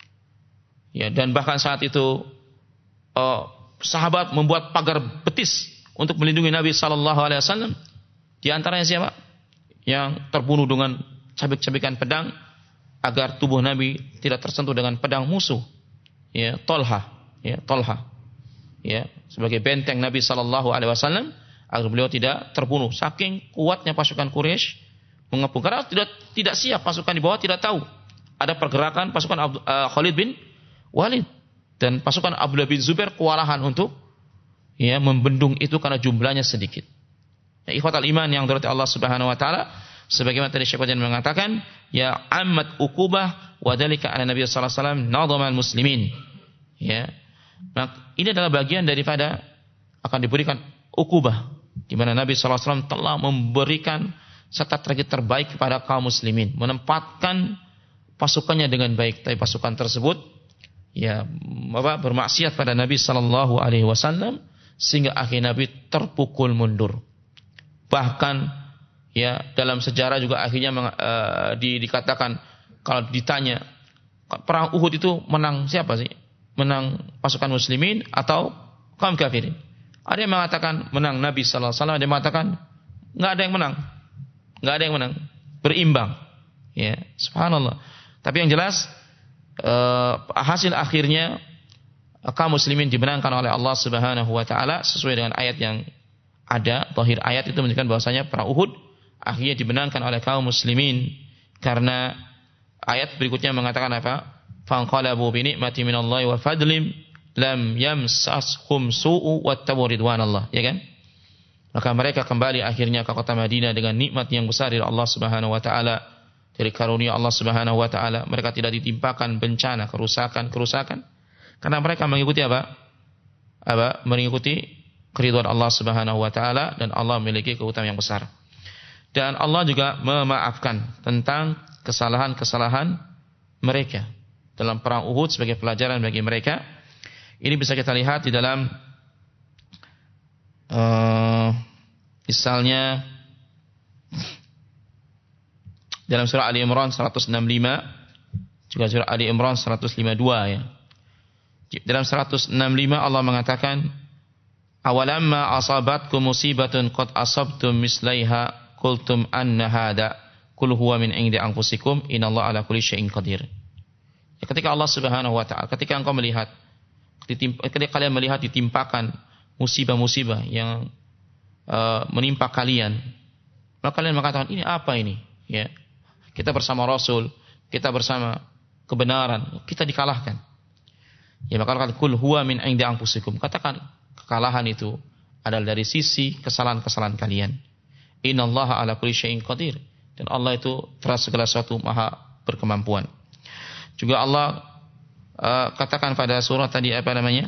Ya, dan bahkan saat itu uh, sahabat membuat pagar betis untuk melindungi Nabi sallallahu alaihi wasallam. Di antaranya siapa? Yang terbunuh dengan cabik-cabikan pedang agar tubuh Nabi tidak tersentuh dengan pedang musuh. Ya, Tolha, ya, Tolha. Ya, sebagai benteng Nabi sallallahu alaihi wasallam agar beliau tidak terbunuh. Saking kuatnya pasukan Quraisy mengepung, karena tidak tidak siap pasukan di bawah, tidak tahu ada pergerakan pasukan Abd, uh, Khalid bin Walid, dan pasukan Abdullah bin Zubair kewalahan untuk ya membendung itu karena jumlahnya sedikit. Ya, ikhwatal iman yang dirahmati Allah Subhanahu wa taala, sebagaimana tadi Syekh Fauzan mengatakan, ya ammat uqubah wa dzalika ala Nabi sallallahu alaihi wasallam nadhamal muslimin. Ya. Nah, ini adalah bagian daripada akan diberikan uqubah di mana Nabi sallallahu alaihi wasallam telah memberikan strategi terbaik kepada kaum muslimin, menempatkan pasukannya dengan baik, tapi pasukan tersebut ya apa bermaksiat pada Nabi sallallahu alaihi wasallam sehingga akhir Nabi terpukul mundur. Bahkan ya dalam sejarah juga akhirnya uh, di, dikatakan kalau ditanya perang Uhud itu menang siapa sih? Menang pasukan muslimin atau kaum kafirin? Ada yang mengatakan menang Nabi sallallahu alaihi wasallam, ada yang mengatakan enggak ada yang menang. Enggak ada yang menang, berimbang. Ya, subhanallah. Tapi yang jelas uh, hasil akhirnya kaum muslimin dimenangkan oleh Allah Subhanahu wa taala sesuai dengan ayat yang ada. Zahir ayat itu menunjukkan bahwasanya perang Uhud akhirnya dimenangkan oleh kaum muslimin karena ayat berikutnya mengatakan apa? Fanqalabu bi ni'mati minallahi wa fadlim lam yamsashum su'u wattabu ridwanallah, ya kan? Maka mereka kembali akhirnya ke kota Madinah dengan nikmat yang besar dari Allah Subhanahu wa taala, dari karunia Allah Subhanahu wa taala. Mereka tidak ditimpakan bencana, kerusakan-kerusakan karena mereka mengikuti apa? Apa? Mengikuti keridhaan Allah Subhanahu wa taala, dan Allah memiliki keutamaan yang besar. Dan Allah juga memaafkan tentang kesalahan-kesalahan mereka dalam perang Uhud sebagai pelajaran bagi mereka. Ini bisa kita lihat di dalam uh, misalnya dalam surah Ali Imran seratus enam puluh lima, juga surah Ali Imran seratus lima puluh dua, ya. Dalam seratus enam puluh lima Allah mengatakan, awalamma asabatkum musibatun qad asabtum mislaiha qultum anna hada qul huwa min indi anfusikum innallaha ala kulli syai'in qadir. Ya, ketika Allah Subhanahu wa taala, ketika engkau melihat ditimpa, ketika kalian melihat ditimpakan musibah-musibah yang uh, menimpa kalian, maka kalian mengatakan ini apa ini? Ya. Kita bersama Rasul, kita bersama kebenaran, kita dikalahkan. Ya, maka katakan qul huwa min indi anfusikum. Katakan kekalahan itu adalah dari sisi kesalahan-kesalahan kalian. Innallaha ala kulli syai'in qadir. Dan Allah itu terhadap segala sesuatu maha berkemampuan. Juga Allah uh, katakan pada surah tadi apa namanya?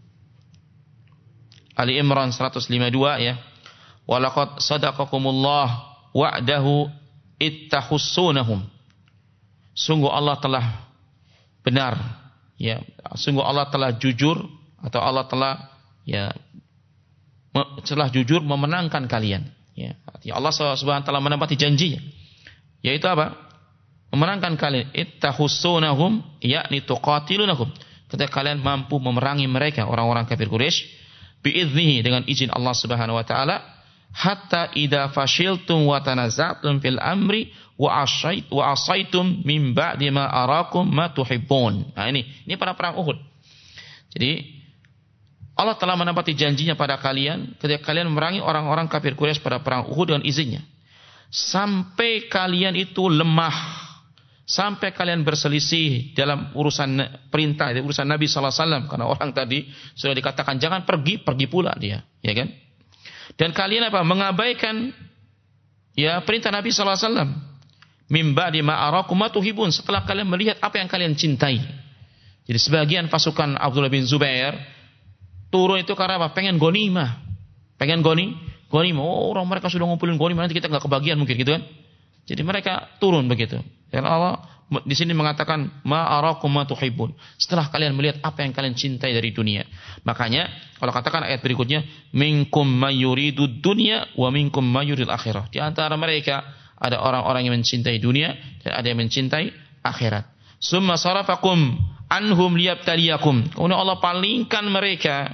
Ali Imran seratus lima puluh dua, ya. Walaqad sadaqakumullah wa'dahu ittahussunahum. Sungguh Allah telah benar, ya. Sungguh Allah telah jujur atau Allah telah ya telah jujur memenangkan kalian, ya. Artinya Allah Subhanahu wa taala menepati janjinya, yaitu apa? Memenangkan kalian. Ittahussunahum, yakni tuqatilunahum. Ketika kalian mampu memerangi mereka, orang-orang kafir Quraisy, biiznihi, dengan izin Allah Subhanahu wa taala, hatta idza fashiltum wa tanaza'tum fil amri wa asait wa asaitum min ba'di ma arakum ma tuhibbun. Nah, ini ini pada perang Uhud. Jadi Allah telah menepati janjinya pada kalian ketika kalian memerangi orang-orang kafir Quraisy pada perang Uhud dengan izinnya. Sampai kalian itu lemah, sampai kalian berselisih dalam urusan perintah, urusan Nabi sallallahu alaihi wasallam, karena orang tadi sudah dikatakan jangan pergi, pergi pula dia, ya kan? Dan kalian apa? Mengabaikan ya perintah Nabi sallallahu alaihi wasallam. Mim ba'di ma arakum ma tuhibun, setelah kalian melihat apa yang kalian cintai. Jadi sebagian pasukan Abdullah bin Zubair turun itu karena apa? Pengen ghanimah. Pengen goni, Ghanimah, oh, orang mereka sudah ngumpulin ghanimah, nanti kita nggak kebagian mungkin gitu kan. Jadi mereka turun begitu. Karena Allah di sini mengatakan ma arakum ma tuhibbun. Setelah kalian melihat apa yang kalian cintai dari dunia. Makanya kalau katakan ayat berikutnya minkum mayuridu dunya wa minkum mayuril akhirah. Di antara mereka ada orang-orang yang mencintai dunia dan ada yang mencintai akhirat. Summa sarafakum anhum liyabtaliyakum. Kemudian Allah palingkan mereka,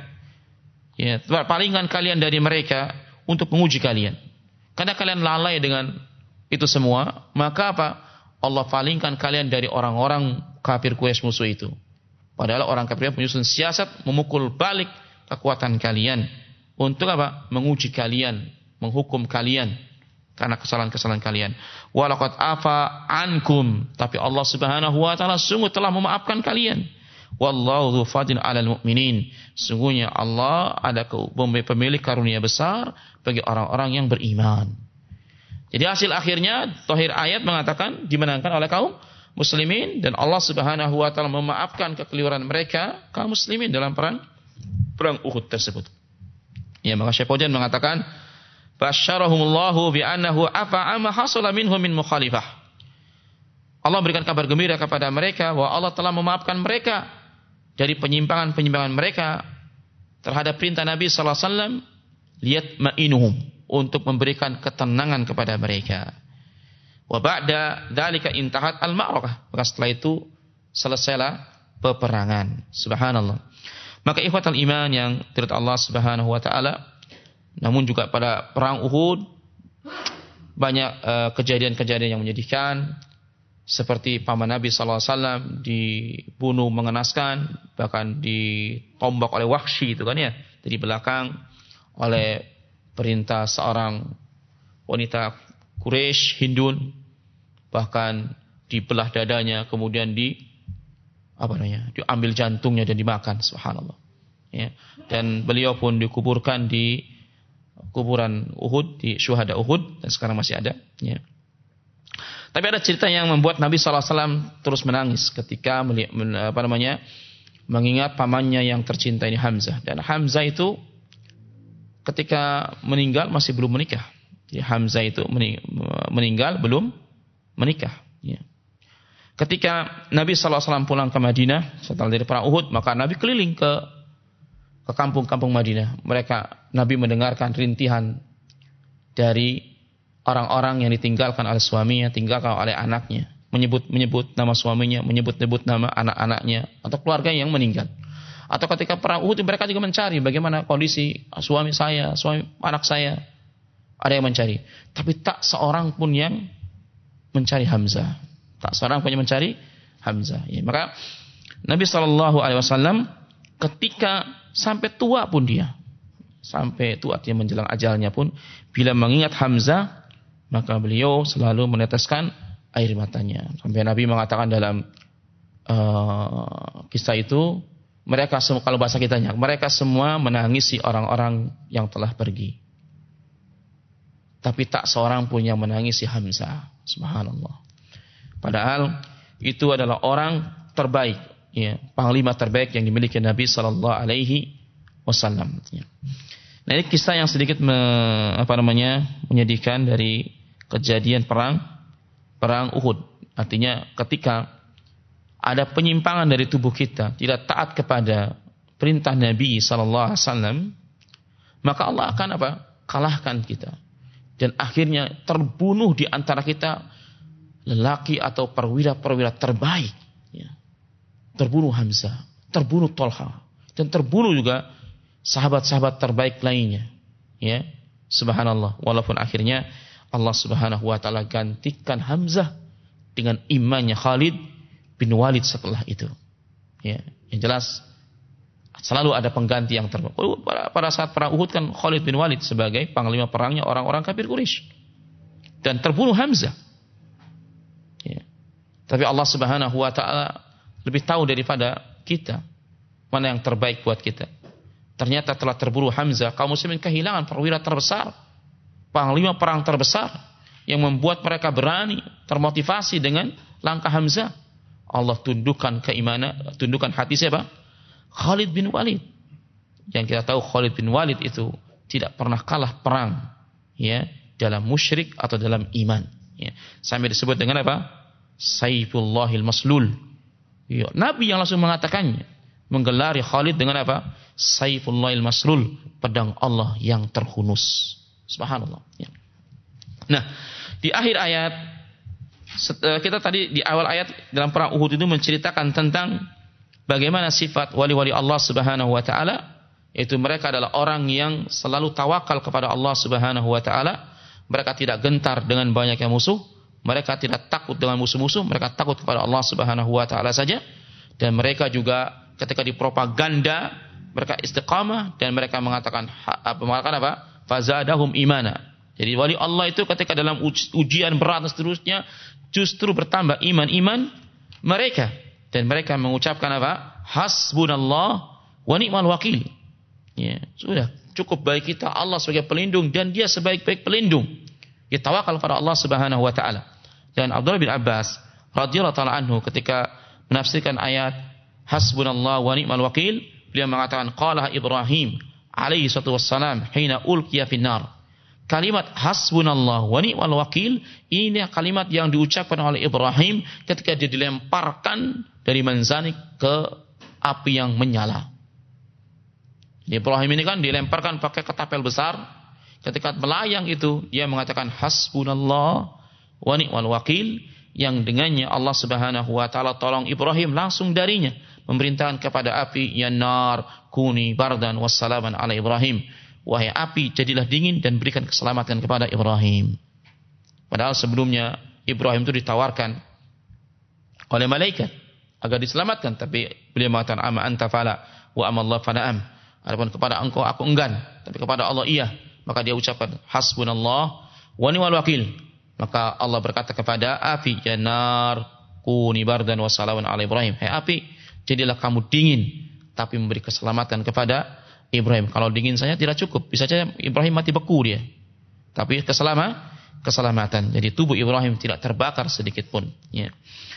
ya, palingkan kalian dari mereka untuk menguji kalian. Karena kalian lalai dengan itu semua, maka apa? Allah palingkan kalian dari orang-orang kafir Quraisy musuh itu. Padahal orang kafir menyusun siasat memukul balik kekuatan kalian untuk apa? Menguji kalian, menghukum kalian karena kesalahan-kesalahan kalian. Walaqad afa ankum, tapi Allah Subhanahu wa taala sungguh telah memaafkan kalian. Wallahu dzu fadlin 'alal mu'minin. Sungguhnya Allah ada pemilik karunia besar bagi orang-orang yang beriman. Jadi hasil akhirnya zahir ayat mengatakan dimenangkan oleh kaum muslimin dan Allah Subhanahu wa taala memaafkan kekeliruan mereka kaum muslimin dalam perang perang Uhud tersebut. Ya, maka Syekh Fauzan mengatakan basyarahumullahu bi annahu afa'a ma hasala minhum min mukhalifah. Allah berikan kabar gembira kepada mereka bahwa Allah telah memaafkan mereka dari penyimpangan-penyimpangan mereka terhadap perintah Nabi sallallahu alaihi wasallam liyatma'inuhum, untuk memberikan ketenangan kepada mereka. Wa ba'da dzalika intahat al-ma'rakah. Maka setelah itu selesailah peperangan. Subhanallah. Maka ikhwatal iman yang dirahmati Allah Subhanahu wa taala, namun juga pada perang Uhud banyak uh, kejadian-kejadian yang menyedihkan, seperti paman Nabi sallallahu alaihi wasallam dibunuh mengenaskan, bahkan ditombak oleh Wahsy itu kan ya, dari belakang oleh perintah seorang wanita Quraisy Hindun, bahkan dibelah dadanya, kemudian di apa namanya, diambil jantungnya dan dimakan. Subhanallah. Ya. Dan beliau pun dikuburkan di kuburan Uhud, di syuhada Uhud, dan sekarang masih ada. Ya. Tapi ada cerita yang membuat Nabi sallallahu alaihi wasallam terus menangis ketika melihat, apa namanya, mengingat pamannya yang tercinta ini Hamzah. Dan Hamzah itu ketika meninggal masih belum menikah. Jadi Hamzah itu meninggal belum menikah. Ya. Ketika Nabi sallallahu alaihi wasallam pulang ke Madinah setelah dari perang Uhud, maka Nabi keliling ke ke kampung-kampung Madinah. Mereka Nabi mendengarkan rintihan dari orang-orang yang ditinggalkan oleh suaminya, tinggalkan oleh anaknya, menyebut-menyebut nama suaminya, menyebut-nyebut nama anak-anaknya atau keluarga yang meninggal. Atau ketika perang Uhud mereka juga mencari bagaimana kondisi suami saya, suami anak saya. Ada yang mencari. Tapi tak seorang pun yang mencari Hamzah. Tak seorang pun yang mencari Hamzah. Ya, maka Nabi shallallahu alaihi wasallam ketika sampai tua pun dia, sampai tua dia menjelang ajalnya pun, bila mengingat Hamzah, maka beliau selalu meneteskan air matanya. Sampai Nabi mengatakan dalam uh, kisah itu, mereka semua, kalau bahasa kitanya, mereka semua menangisi orang-orang yang telah pergi. Tapi tak seorang pun yang menangisi Hamzah. Subhanallah. Padahal itu adalah orang terbaik, ya, panglima terbaik yang dimiliki Nabi sallallahu alaihi wasallam. Ya. Nah, ini kisah yang sedikit me, apa namanya, menyedihkan dari kejadian perang perang Uhud. Artinya ketika ada penyimpangan dari tubuh kita, tidak taat kepada perintah Nabi sallallahu alaihi wasallam, maka Allah akan apa? Kalahkan kita. Dan akhirnya terbunuh di antara kita lelaki atau perwira-perwira terbaik. Ya. Terbunuh Hamzah, terbunuh Tolha, dan terbunuh juga sahabat-sahabat terbaik lainnya. Ya, subhanallah. Walaupun akhirnya Allah Subhanahu wa taala gantikan Hamzah dengan imannya Khalid bin Walid setelah itu. Ya, yang jelas selalu ada pengganti yang terbaik. Pada saat perang Uhud kan Khalid bin Walid sebagai panglima perangnya orang-orang kafir Quraisy. Dan terbunuh Hamzah. Ya. Tapi Allah Subhanahu wa taala lebih tahu daripada kita mana yang terbaik buat kita. Ternyata telah terbunuh Hamzah, kaum muslimin kehilangan perwira terbesar, panglima perang terbesar yang membuat mereka berani, termotivasi dengan langkah Hamzah. Allah tundukkan keimanan, tundukkan hati siapa? Khalid bin Walid. Yang kita tahu Khalid bin Walid itu tidak pernah kalah perang, ya, dalam musyrik atau dalam iman. Ya. Sampai disebut dengan apa? Sayfullahil Maslul. Ya. Nabi yang langsung mengatakannya, menggelari Khalid dengan apa? Sayfullahil Maslul, pedang Allah yang terhunus. Subhanallah. Ya. Nah, di akhir ayat, kita tadi di awal ayat dalam perang Uhud itu menceritakan tentang bagaimana sifat wali-wali Allah Subhanahu wa taala, yaitu mereka adalah orang yang selalu tawakal kepada Allah Subhanahu wa taala. Mereka tidak gentar dengan banyaknya musuh, mereka tidak takut dengan musuh-musuh, mereka takut kepada Allah Subhanahu wa taala saja. Dan mereka juga ketika dipropaganda, mereka istiqamah dan mereka mengatakan apa? Mengatakan apa? Fazadahum imana. Jadi wali Allah itu ketika dalam ujian berat dan seterusnya justru bertambah iman-iman mereka, dan mereka mengucapkan apa? Hasbunallah wa ni'mal wakil. Ya, sudah cukup baik kita Allah sebagai pelindung dan dia sebaik-baik pelindung. Dia tawakal kepada Allah Subhanahu wa taala. Dan Abdullah bin Abbas radhiyallahu taala anhu ketika menafsirkan ayat hasbunallah wa ni'mal wakil, beliau mengatakan qala Ibrahim alaihi salatu wassalam hina ulqiya finnar. Kalimat hasbunallah wa ni'mal wakil ini kalimat yang diucapkan oleh Ibrahim ketika dia dilemparkan dari manzanik ke api yang menyala. Ibrahim ini kan dilemparkan pakai ketapel besar. Ketika melayang itu dia mengatakan hasbunallah wa ni'mal wakil, yang dengannya Allah Subhanahu wa taala tolong Ibrahim langsung darinya memerintahkan kepada api, ya nar kuni bardan wassalaman ala Ibrahim. Wahai api, jadilah dingin dan berikan keselamatan kepada Ibrahim. Padahal sebelumnya Ibrahim itu ditawarkan oleh malaikat agar diselamatkan, tapi beliau mengatakan ama anta fala wa amallah fana'am. Adapun kepada engkau aku enggan, tapi kepada Allah iya. Maka dia ucapkan hasbunallah wa ni'mal wakil. Maka Allah berkata kepada api, ya nar kuni bardan wassalaman ala Ibrahim. Hai api, jadilah kamu dingin tapi memberi keselamatan kepada Ibrahim. Kalau dingin saja tidak cukup, bisa saja Ibrahim mati beku dia. Tapi keselama, keselamatan. Jadi tubuh Ibrahim tidak terbakar sedikit pun. Ya.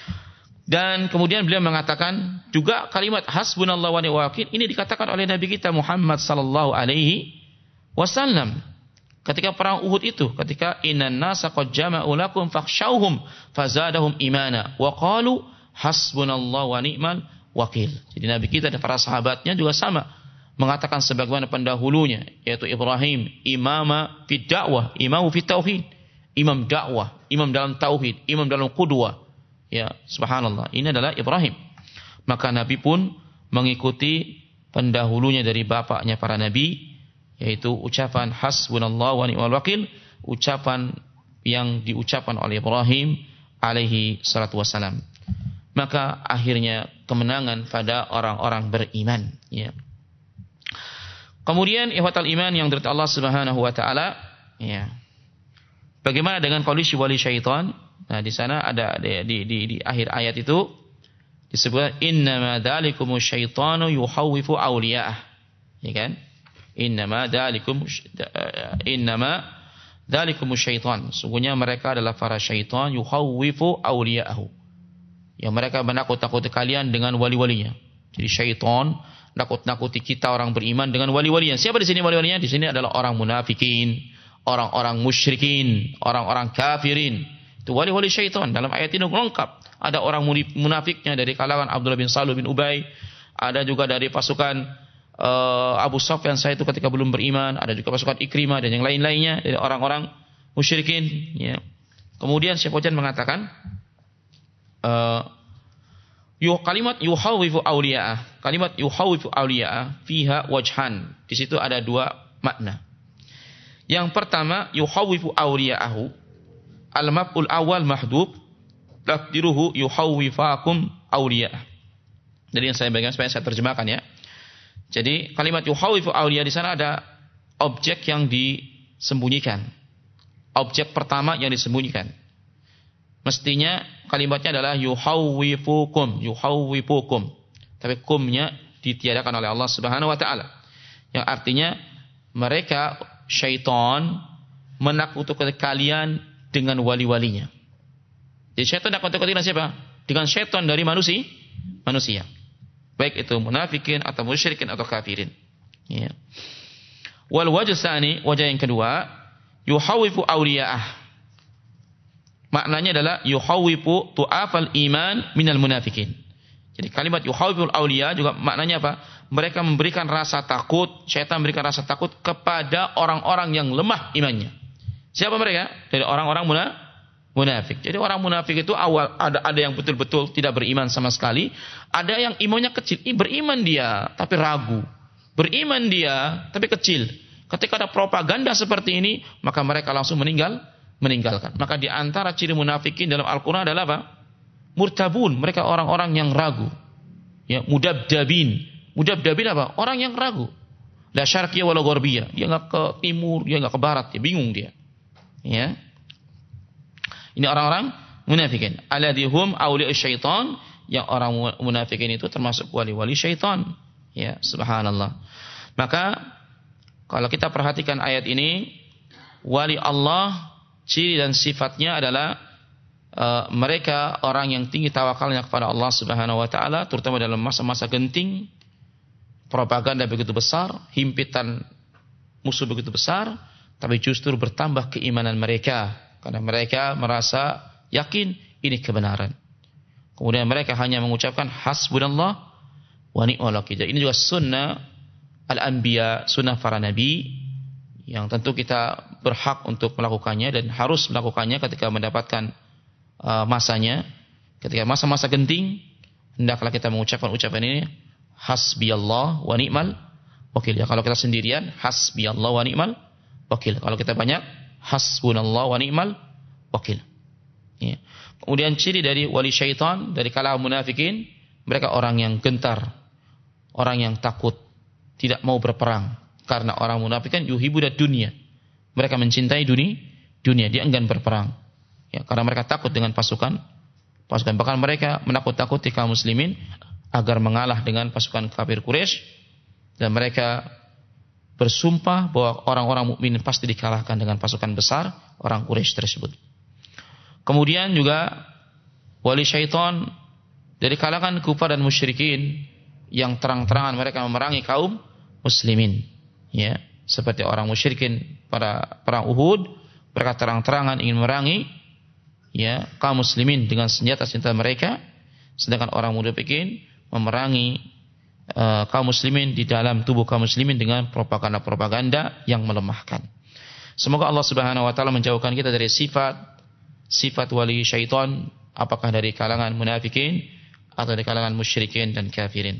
Dan kemudian beliau mengatakan juga kalimat hasbunallah wa ni'mal wakil ini dikatakan oleh Nabi kita Muhammad sallallahu alaihi wasallam ketika perang Uhud itu, ketika innan nasa qad jama'u lakum fakhshawhum fazadahum imana wa qalu hasbunallah wa ni'mal wakil. Jadi Nabi kita dan para sahabatnya juga sama mengatakan sebagaimana pendahulunya, yaitu Ibrahim, imama fid dakwah, imamu fit tauhid, imam dakwah, imam dalam tauhid, imam dalam qudwah. Ya, subhanallah. Ini adalah Ibrahim. Maka Nabi pun mengikuti pendahulunya dari bapaknya para nabi, yaitu ucapan hasbunallah wa ni'mal wakil, ucapan yang diucapkan oleh Ibrahim alaihi salatu wassalam. Maka akhirnya kemenangan pada orang-orang beriman, ya. Kemudian ihwatal iman yang dirahmati Allah Subhanahu wa taala, ya. Bagaimana dengan kondisi wali syaitan? Nah, di sana ada di di di, di akhir ayat itu disebut innama dzalikumu syaitanu yukhawwifu awliya'ah. Ya kan? Innama dzalikum innama dzalikumu syaitan. Sungguhnya mereka adalah para syaitan yukhawwifu awliya'ahu. Yang mereka menakut-nakuti kalian dengan wali-walinya. Jadi syaitan nakut-nakuti kita orang beriman dengan wali-walinya. Siapa di sini wali-walinya? Di sini adalah orang munafikin, orang-orang musyrikin, orang-orang kafirin. Itu wali-wali syaitan. Dalam ayat ini lengkap. Ada orang munafiknya dari kalangan Abdullah bin Salul bin Ubay, ada juga dari pasukan uh, Abu Sufyan saya itu ketika belum beriman, ada juga pasukan Ikrimah dan yang lain-lainnya dari orang-orang musyrikin, ya. Kemudian Syekh Fauzan mengatakan uh, Yuh, kalimat yuhawifu awliya'ah. Kalimat yuhawifu awliya'ah fiha wajhan. Di situ ada dua makna. Yang pertama yuhawifu awliya'ahu. Al-maf'ul awal mahdub. Takdiruhu yuhawifakum awliya'ah. Jadi yang saya bagikan supaya saya terjemahkan, ya. Jadi kalimat yuhawifu awliya'ah di sana ada objek yang disembunyikan. Objek pertama yang disembunyikan. Mestinya kalimatnya adalah yuhawwifukum, yuhawwifukum. Tapi kumnya ditiadakan oleh Allah Subhanahu wa taala. Yang artinya mereka syaitan menakut-nakuti kalian dengan wali-walinya. Jadi syaitan nakut-nakuti dengan siapa? Dengan syaitan dari manusia, manusia. Baik itu munafikin atau musyrikin atau kafirin. Ya. Wal wajh tsani, wajah yang kedua, yuhawifu awliya'ah. Maknanya adalah yuhawifu tu'afal iman minal munafikin. Jadi kalimat yuhawiful awliya juga maknanya apa? Mereka memberikan rasa takut, syaitan memberikan rasa takut kepada orang-orang yang lemah imannya. Siapa mereka? Dari orang-orang munafik. Jadi orang munafik itu awal ada ada yang betul-betul tidak beriman sama sekali, ada yang imannya kecil, beriman dia tapi ragu. Beriman dia tapi kecil. Ketika ada propaganda seperti ini, maka mereka langsung meninggal, meninggalkan. Maka di antara ciri munafikin dalam Al-Qur'an adalah apa? Murtabun, mereka orang-orang yang ragu. Ya, mudabdabin. Mudabdabin apa? Orang yang ragu. La syarqiyah wala gharbiyah. Dia enggak ke timur, dia enggak ke barat, dia bingung dia. Ya. Ini orang-orang munafikin. Alladhum awliya'us syaitan, yang orang munafikin itu termasuk wali-wali syaitan. Ya, subhanallah. Maka kalau kita perhatikan ayat ini, wali Allah ciri dan sifatnya adalah uh, mereka orang yang tinggi tawakalnya kepada Allah Subhanahu wa taala, terutama dalam masa-masa genting, propaganda begitu besar, himpitan musuh begitu besar, tapi justru bertambah keimanan mereka karena mereka merasa yakin ini kebenaran. Kemudian mereka hanya mengucapkan hasbunallah wa ni'mal wakil. Ini juga sunnah al-anbiya, sunnah para nabi yang tentu kita berhak untuk melakukannya dan harus melakukannya ketika mendapatkan uh, masanya. Ketika masa-masa genting, hendaklah kita mengucapkan ucapan ini, hasbiyallah wa ni'mal wakil. Ya, kalau kita sendirian, hasbiyallah wa ni'mal wakil. Kalau kita banyak, hasbunallah wa ni'mal wakil. Ya. Kemudian ciri dari wali syaitan, dari kalangan munafikin, mereka orang yang gentar, orang yang takut, tidak mau berperang. Karena orang munafik kan yuhibudat dunia. Mereka mencintai dunia, dunia, dia enggan berperang. Ya, karena mereka takut dengan pasukan, pasukan. Bahkan mereka menakut-takuti kaum muslimin agar mengalah dengan pasukan kafir Quraisy, dan mereka bersumpah bahwa orang-orang mukmin pasti dikalahkan dengan pasukan besar orang Quraisy tersebut. Kemudian juga wali syaitan dari kalangan kufar dan musyrikin yang terang-terangan mereka memerangi kaum muslimin, ya, seperti orang musyrikin pada perang Uhud, mereka terang-terangan ingin memerangi, ya, kaum muslimin dengan senjata-senjata mereka, sedangkan orang munafikin memerangi uh, kaum muslimin di dalam tubuh kaum muslimin dengan propaganda-propaganda yang melemahkan. Semoga Allah Subhanahu wa taala menjauhkan kita dari sifat sifat wali syaitan, apakah dari kalangan munafikin atau dari kalangan musyrikin dan kafirin.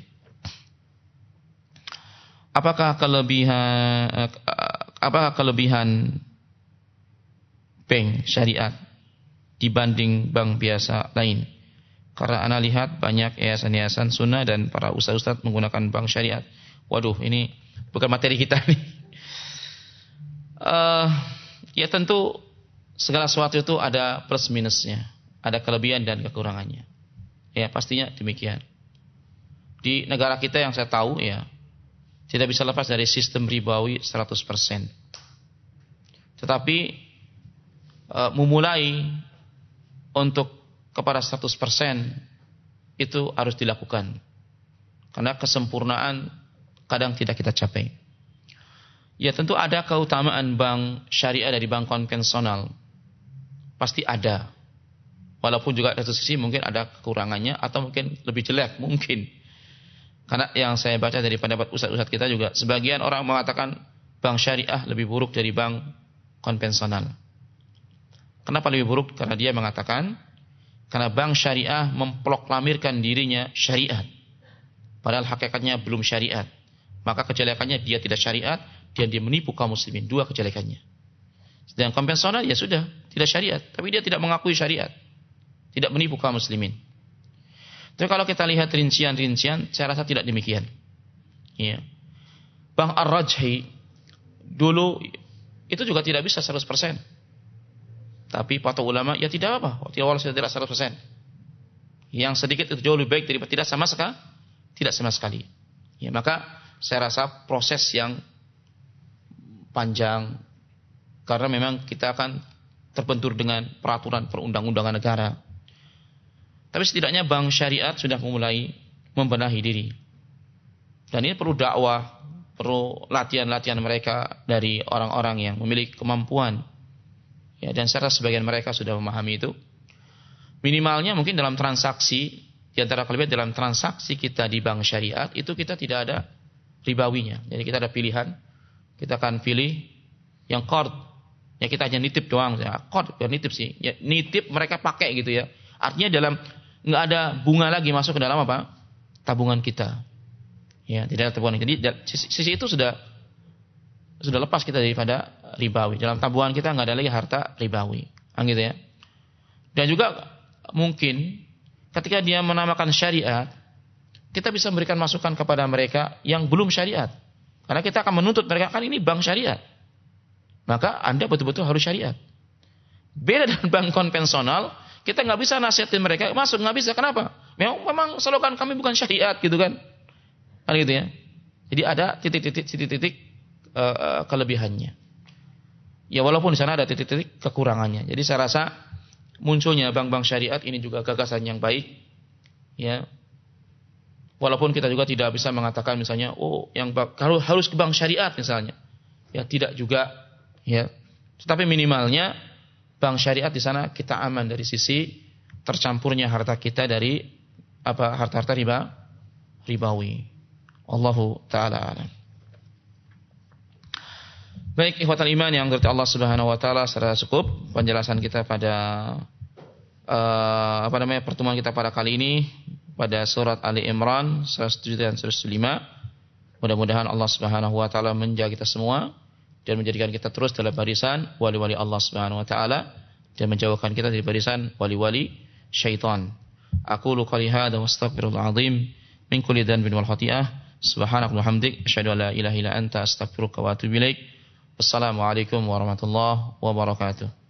Apakah kelebihan apakah kelebihan bank syariat dibanding bank biasa lain? Karena ana lihat banyak yayasan-yayasan sunnah dan para ustaz-ustaz menggunakan bank syariat. Waduh, ini bukan materi kita nih. Uh, ya tentu segala sesuatu itu ada plus minusnya, ada kelebihan dan kekurangannya. Ya pastinya demikian. Di negara kita yang saya tahu ya, tidak bisa lepas dari sistem ribawi seratus persen. Tetapi e, memulai untuk kepada seratus persen itu harus dilakukan. Karena kesempurnaan kadang tidak kita capai. Ya tentu ada keutamaan bank syariah dari bank konvensional. Pasti ada. Walaupun juga dari sisi mungkin ada kekurangannya atau mungkin lebih jelek mungkin. Karena yang saya baca dari pendapat ustaz-ustaz kita juga, sebagian orang mengatakan bank syariah lebih buruk dari bank konvensional. Kenapa lebih buruk? Karena dia mengatakan, karena bank syariah memproklamirkan dirinya syariat, padahal hakikatnya belum syariat. Maka kejelekannya dia tidak syariat, dan dia menipu kaum muslimin. Dua kejelekannya. Sedangkan konvensional ya sudah, tidak syariat, tapi dia tidak mengakui syariat, tidak menipu kaum muslimin. Tapi kalau kita lihat rincian-rincian, saya rasa tidak demikian. Ya. Bank Ar-Rajhi dulu itu juga tidak bisa seratus persen. Tapi para ulama ya tidak apa, tidak walau tidak seratus persen. Yang sedikit itu jauh lebih baik daripada tidak sama sekali, tidak sama sekali. Ya, maka saya rasa proses yang panjang karena memang kita akan terbentur dengan peraturan perundang-undangan negara. Tapi setidaknya bank syariat sudah memulai membenahi diri. Dan ini perlu dakwah, perlu latihan-latihan mereka dari orang-orang yang memiliki kemampuan. Ya, dan secara sebagian mereka sudah memahami itu. Minimalnya mungkin dalam transaksi, di antara kelebihan dalam transaksi kita di bank syariat, itu kita tidak ada ribawinya. Jadi kita ada pilihan, kita akan pilih yang qard. Ya kita hanya nitip doang, ya qard, ya nitip sih. Ya nitip mereka pakai gitu ya. Artinya dalam enggak ada bunga lagi masuk ke dalam apa? Tabungan kita. Ya, tidak ada tabungan. Jadi sisi, sisi itu sudah sudah lepas kita daripada ribawi. Dalam tabungan kita enggak ada lagi harta ribawi. Kan gitu ya. Dan juga mungkin ketika dia menamakan syariat, kita bisa memberikan masukan kepada mereka yang belum syariat. Karena kita akan menuntut mereka, kan ini bank syariat. Maka Anda betul-betul harus syariat. Beda dengan bank konvensional, kita nggak bisa nasihatin mereka masuk, nggak bisa. Kenapa? Memang, memang slogan kami bukan syariat gitu kan. Kan gitu ya. Jadi ada titik-titik titik-titik uh, kelebihannya. Ya walaupun di sana ada titik-titik kekurangannya. Jadi saya rasa munculnya bank-bank syariat ini juga gagasan yang baik. Ya. Walaupun kita juga tidak bisa mengatakan misalnya, oh yang kalau harus ke bank syariat misalnya. Ya tidak juga. Ya. Tetapi minimalnya bank syariat di sana kita aman dari sisi tercampurnya harta kita dari apa harta-harta riba ribawi. Allahu taala alam. Baik ikhwatal iman yang dirahmati Allah Subhanahu wa taala, secara cukup penjelasan kita pada uh, apa namanya pertemuan kita pada kali ini pada surat Ali Imran seratus tujuh dan seratus lima. Mudah-mudahan Allah Subhanahu wa taala menjaga kita semua dan menjadikan kita terus dalam barisan wali-wali Allah Subhanahu wa taala dan menjauhkan kita dari barisan wali-wali syaitan. Aqulu qouli hadza wa astaghfirullahal azim min kulli dhanbin wal khati'ah. Subhanakallahumma hamdik asyhadu an la ilaha illa anta astaghfiruka wa atubu ilaik. Wassalamualaikum warahmatullahi wabarakatuh.